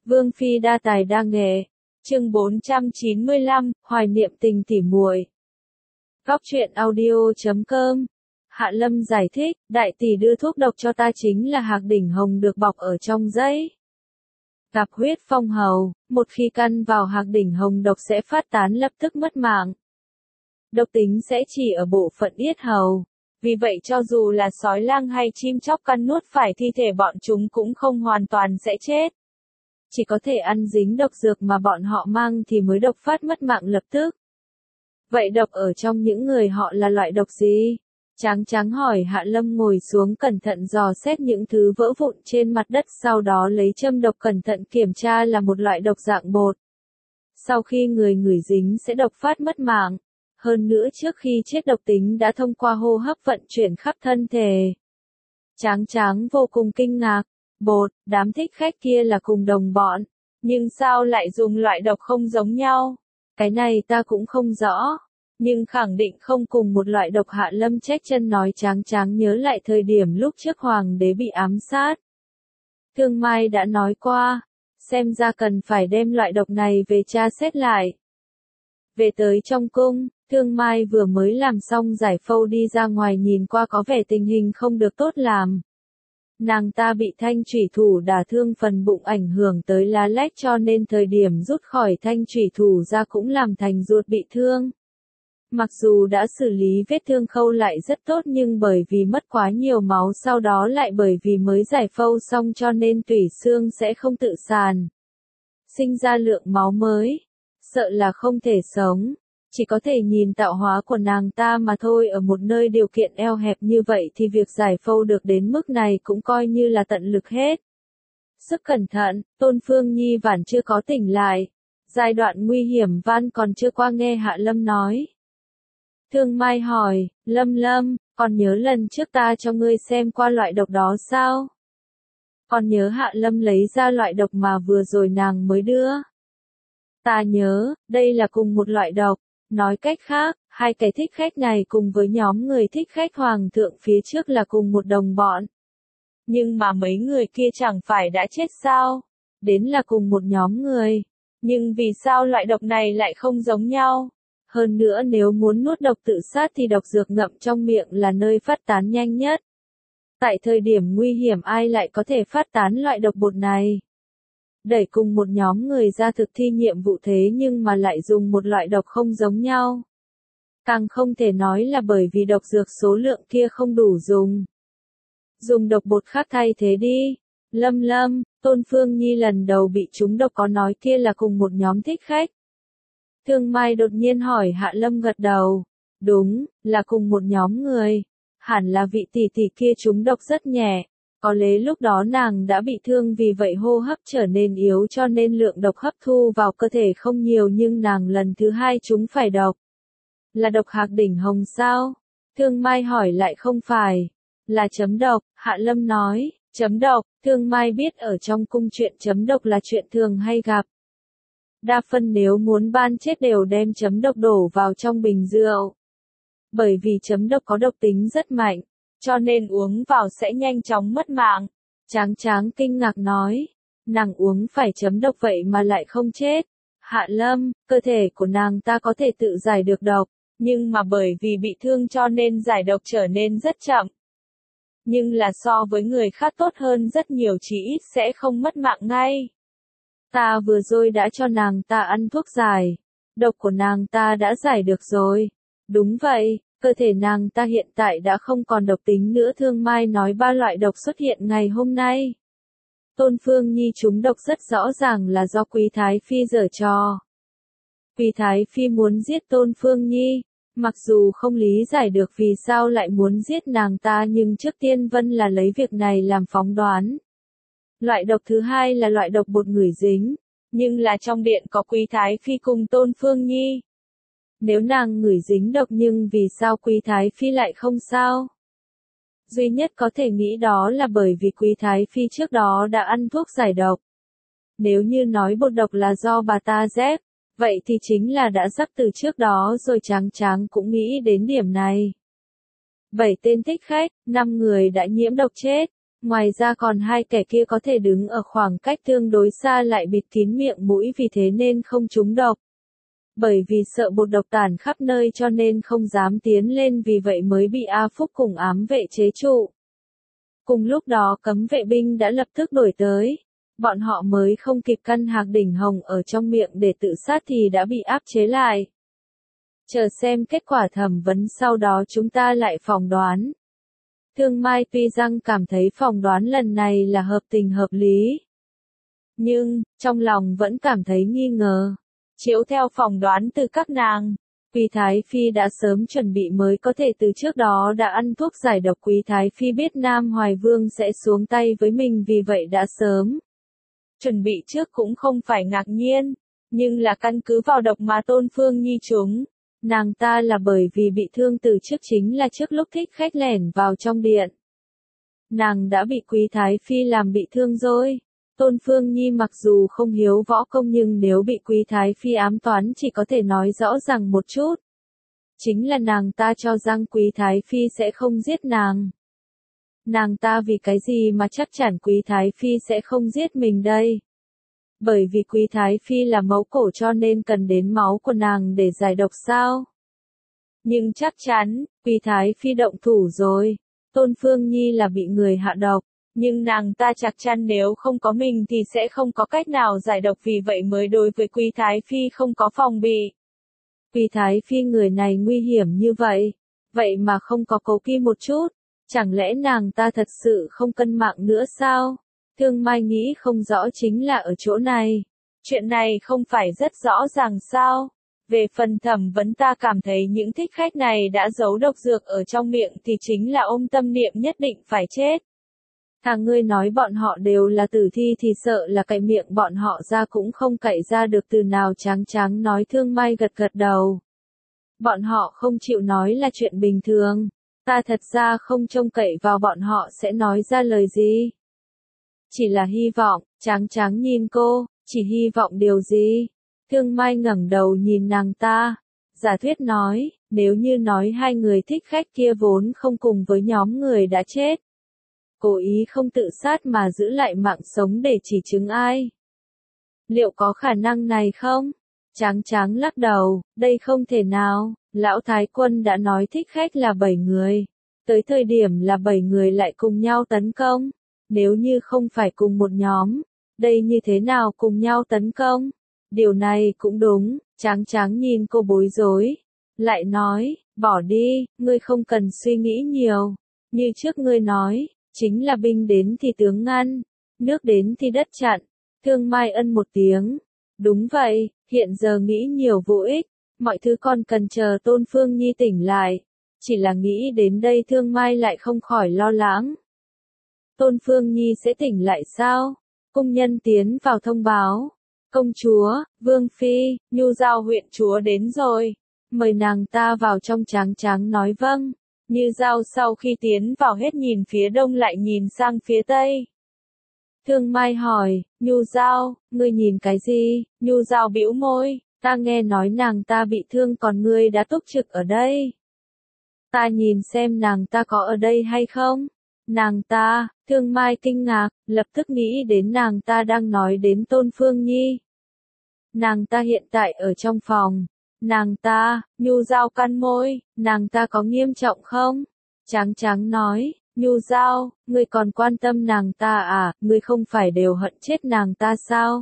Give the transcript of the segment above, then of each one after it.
Vương phi đa tài đa nghệ. Chương 495, hoài niệm tình tỉ muội. Góc truyện audio.com. Hạ Lâm giải thích, đại tỷ đưa thuốc độc cho ta chính là hạc đỉnh hồng được bọc ở trong giấy. Gặp huyết phong hầu, một khi căn vào hạc đỉnh hồng độc sẽ phát tán lập tức mất mạng. Độc tính sẽ chỉ ở bộ phận yết hầu. Vì vậy cho dù là sói lang hay chim chóc căn nuốt phải thi thể bọn chúng cũng không hoàn toàn sẽ chết. Chỉ có thể ăn dính độc dược mà bọn họ mang thì mới độc phát mất mạng lập tức. Vậy độc ở trong những người họ là loại độc gì? Tráng Tráng hỏi. Hạ Lâm ngồi xuống cẩn thận dò xét những thứ vỡ vụn trên mặt đất, sau đó lấy châm độc cẩn thận kiểm tra là một loại độc dạng bột. Sau khi người ngửi dính sẽ độc phát mất mạng. Hơn nữa trước khi chết độc tính đã thông qua hô hấp vận chuyển khắp thân thể. Tráng Tráng vô cùng kinh ngạc. Bột, đám thích khách kia là cùng đồng bọn. Nhưng sao lại dùng loại độc không giống nhau? Cái này ta cũng không rõ. Nhưng khẳng định không cùng một loại độc. Hạ Lâm chếch chân nói. Tráng Tráng nhớ lại thời điểm lúc trước hoàng đế bị ám sát. Thương Mai đã nói qua. Xem ra cần phải đem loại độc này về tra xét lại. Về tới trong cung, Thương Mai vừa mới làm xong giải phẫu đi ra ngoài nhìn qua có vẻ tình hình không được tốt làm. Nàng ta bị thanh chủy thủ đả thương phần bụng ảnh hưởng tới lá lách cho nên thời điểm rút khỏi thanh chủy thủ ra cũng làm thành ruột bị thương. Mặc dù đã xử lý vết thương khâu lại rất tốt nhưng bởi vì mất quá nhiều máu sau đó lại bởi vì mới giải phẫu xong cho nên tủy xương sẽ không tự sàn. Sinh ra lượng máu mới. Sợ là không thể sống. Chỉ có thể nhìn tạo hóa của nàng ta mà thôi. Ở một nơi điều kiện eo hẹp như vậy thì việc giải phẫu được đến mức này cũng coi như là tận lực hết. Sức cẩn thận, Tôn Phương Nhi vẫn chưa có tỉnh lại. Giai đoạn nguy hiểm van còn chưa qua nghe Hạ Lâm nói. Thương Mai hỏi, Lâm, còn nhớ lần trước ta cho ngươi xem qua loại độc đó sao? Còn nhớ? Hạ Lâm lấy ra loại độc mà vừa rồi nàng mới đưa. Ta nhớ, đây là cùng một loại độc. Nói cách khác, hai cái thích khách này cùng với nhóm người thích khách hoàng thượng phía trước là cùng một đồng bọn. Nhưng mà mấy người kia chẳng phải đã chết sao? Đến là cùng một nhóm người. Nhưng vì sao loại độc này lại không giống nhau? Hơn nữa nếu muốn nuốt độc tự sát thì độc dược ngậm trong miệng là nơi phát tán nhanh nhất. Tại thời điểm nguy hiểm ai lại có thể phát tán loại độc bột này? Đẩy cùng một nhóm người ra thực thi nhiệm vụ thế nhưng mà lại dùng một loại độc không giống nhau. Càng không thể nói là bởi vì độc dược số lượng kia không đủ dùng. Dùng độc bột khác thay thế đi. Lâm, Tôn Phương Nhi lần đầu bị trúng độc có nói kia là cùng một nhóm thích khách. Thương Mai đột nhiên hỏi. Hạ Lâm gật đầu. Đúng, là cùng một nhóm người. Hẳn là vị tỷ tỷ kia trúng độc rất nhẹ. Có lẽ lúc đó nàng đã bị thương vì vậy hô hấp trở nên yếu cho nên lượng độc hấp thu vào cơ thể không nhiều nhưng nàng lần thứ hai trúng phải độc. Là độc hạc đỉnh hồng sao? Thương Mai hỏi lại. Không phải. Là chấm độc, Hạ Lâm nói. Chấm độc, Thương Mai biết ở trong cung chuyện chấm độc là chuyện thường hay gặp. Đa phân nếu muốn ban chết đều đem chấm độc đổ vào trong bình rượu. Bởi vì chấm độc có độc tính rất mạnh. Cho nên uống vào sẽ nhanh chóng mất mạng. Tráng kinh ngạc nói. Nàng uống phải chấm độc vậy mà lại không chết. Hạ Lâm, cơ thể của nàng ta có thể tự giải được độc. Nhưng mà bởi vì bị thương cho nên giải độc trở nên rất chậm. Nhưng là so với người khác tốt hơn rất nhiều, chỉ ít sẽ không mất mạng ngay. Ta vừa rồi đã cho nàng ta ăn thuốc giải. Độc của nàng ta đã giải được rồi. Đúng vậy. Cơ thể nàng ta hiện tại đã không còn độc tính nữa. Thương Mai nói 3 loại độc xuất hiện ngày hôm nay. Tôn Phương Nhi trúng độc rất rõ ràng là do Quý Thái Phi giở trò. Quý Thái Phi muốn giết Tôn Phương Nhi. Mặc dù không lý giải được vì sao lại muốn giết nàng ta nhưng trước tiên Vân là lấy việc này làm phóng đoán. Loại độc thứ hai là loại độc bột ngửi dính. Nhưng là trong điện có Quý Thái Phi cùng Tôn Phương Nhi. Nếu nàng ngửi dính độc nhưng vì sao Quý Thái Phi lại không sao? Duy nhất có thể nghĩ đó là bởi vì Quý Thái Phi trước đó đã ăn thuốc giải độc. Nếu như nói bột độc là do bà ta dép, vậy thì chính là đã dắp từ trước đó rồi. Tráng cũng nghĩ đến điểm này. 7 tên thích khách, 5 người đã nhiễm độc chết. Ngoài ra còn hai kẻ kia có thể đứng ở khoảng cách tương đối xa lại bịt kín miệng mũi vì thế nên không trúng độc. Bởi vì sợ bột độc tản khắp nơi cho nên không dám tiến lên vì vậy mới bị A Phúc cùng ám vệ chế trụ. Cùng lúc đó cấm vệ binh đã lập tức đuổi tới. Bọn họ mới không kịp căn hạc đỉnh hồng ở trong miệng để tự sát thì đã bị áp chế lại. Chờ xem kết quả thẩm vấn sau đó chúng ta lại phỏng đoán. Thương Mai tuy rằng cảm thấy phỏng đoán lần này là hợp tình hợp lý. Nhưng, trong lòng vẫn cảm thấy nghi ngờ. Chiếu theo phỏng đoán từ các nàng, Quý Thái Phi đã sớm chuẩn bị mới có thể từ trước đó đã ăn thuốc giải độc. Quý Thái Phi biết Nam Hoài Vương sẽ xuống tay với mình vì vậy đã sớm chuẩn bị trước cũng không phải ngạc nhiên, nhưng là căn cứ vào độc mà Tôn Phương Nhi trúng. Nàng ta là bởi vì bị thương từ trước chính là trước lúc thích khách lẻn vào trong điện. Nàng đã bị Quý Thái Phi làm bị thương rồi. Tôn Phương Nhi mặc dù không hiếu võ công nhưng nếu bị Quý Thái Phi ám toán chỉ có thể nói rõ ràng một chút. Chính là nàng ta cho rằng Quý Thái Phi sẽ không giết nàng. Nàng ta vì cái gì mà chắc chắn Quý Thái Phi sẽ không giết mình đây? Bởi vì Quý Thái Phi là mẫu cổ cho nên cần đến máu của nàng để giải độc sao? Nhưng chắc chắn, Quý Thái Phi động thủ rồi. Tôn Phương Nhi là bị người hạ độc. Nhưng nàng ta chắc chắn nếu không có mình thì sẽ không có cách nào giải độc vì vậy mới đối với Quý Thái Phi không có phòng bị. Quý Thái Phi người này nguy hiểm như vậy. Vậy mà không có cố kỵ một chút. Chẳng lẽ nàng ta thật sự không cân mạng nữa sao? Thương Mai nghĩ không rõ chính là ở chỗ này. Chuyện này không phải rất rõ ràng sao? Về phần thẩm vấn ta cảm thấy những thích khách này đã giấu độc dược ở trong miệng thì chính là ôm tâm niệm nhất định phải chết. Thằng ngươi nói bọn họ đều là tử thi thì sợ là cậy miệng bọn họ ra cũng không cậy ra được từ nào. Tráng Tráng nói. Thương Mai gật gật đầu. Bọn họ không chịu nói là chuyện bình thường. Ta thật ra không trông cậy vào bọn họ sẽ nói ra lời gì. Chỉ là hy vọng. Tráng Tráng nhìn cô, chỉ hy vọng điều gì? Thương Mai ngẩng đầu nhìn nàng ta. Giả thuyết nói, nếu như nói hai người thích khách kia vốn không cùng với nhóm người đã chết. Cố ý không tự sát mà giữ lại mạng sống để chỉ chứng ai. Liệu có khả năng này không? Tráng Tráng lắc đầu, đây không thể nào. Lão Thái Quân đã nói thích khách là 7 người. Tới thời điểm là 7 người lại cùng nhau tấn công. Nếu như không phải cùng một nhóm, đây như thế nào cùng nhau tấn công? Điều này cũng đúng. Tráng Tráng nhìn cô bối rối. Lại nói, bỏ đi, ngươi không cần suy nghĩ nhiều. Như trước ngươi nói, chính là binh đến thì tướng ngăn, nước đến thì đất chặn. Thương Mai ân một tiếng. Đúng vậy, hiện giờ nghĩ nhiều vô ích. Mọi thứ còn cần chờ Tôn Phương Nhi tỉnh lại. Chỉ là nghĩ đến đây Thương Mai lại không khỏi lo lắng. Tôn Phương Nhi sẽ tỉnh lại sao? Cung nhân tiến vào thông báo. Công chúa, Vương Phi, Nhu Giao huyện chúa đến rồi. Mời nàng ta vào trong. Tráng Tráng nói vâng. Như Giao sau khi tiến vào hết nhìn phía đông lại nhìn sang phía tây. Thương Mai hỏi, Nhu Giao, ngươi nhìn cái gì? Nhu Giao bĩu môi, ta nghe nói nàng ta bị thương còn ngươi đã túc trực ở đây. Ta nhìn xem nàng ta có ở đây hay không? Nàng ta, Thương Mai kinh ngạc, lập tức nghĩ đến nàng ta đang nói đến Tôn Phương Nhi. Nàng ta hiện tại ở trong phòng. Nàng ta, Nhu Giao cắn môi, nàng ta có nghiêm trọng không? Tráng Tráng nói, Nhu Giao, ngươi còn quan tâm nàng ta à, ngươi không phải đều hận chết nàng ta sao?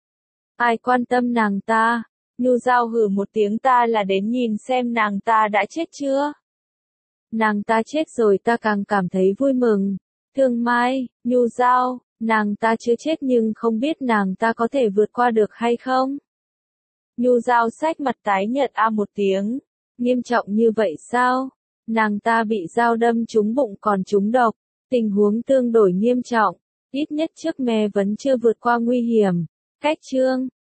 Ai quan tâm nàng ta? Nhu Giao hừ một tiếng, ta là đến nhìn xem nàng ta đã chết chưa? Nàng ta chết rồi ta càng cảm thấy vui mừng. Thương Mai, Nhu Giao, nàng ta chưa chết nhưng không biết nàng ta có thể vượt qua được hay không? Nhu Giao xách mặt tái nhợt một tiếng. Nghiêm trọng như vậy sao? Nàng ta bị dao đâm trúng bụng còn trúng độc. Tình huống tương đối nghiêm trọng. Ít nhất trước mẹ vẫn chưa vượt qua nguy hiểm. Cách chương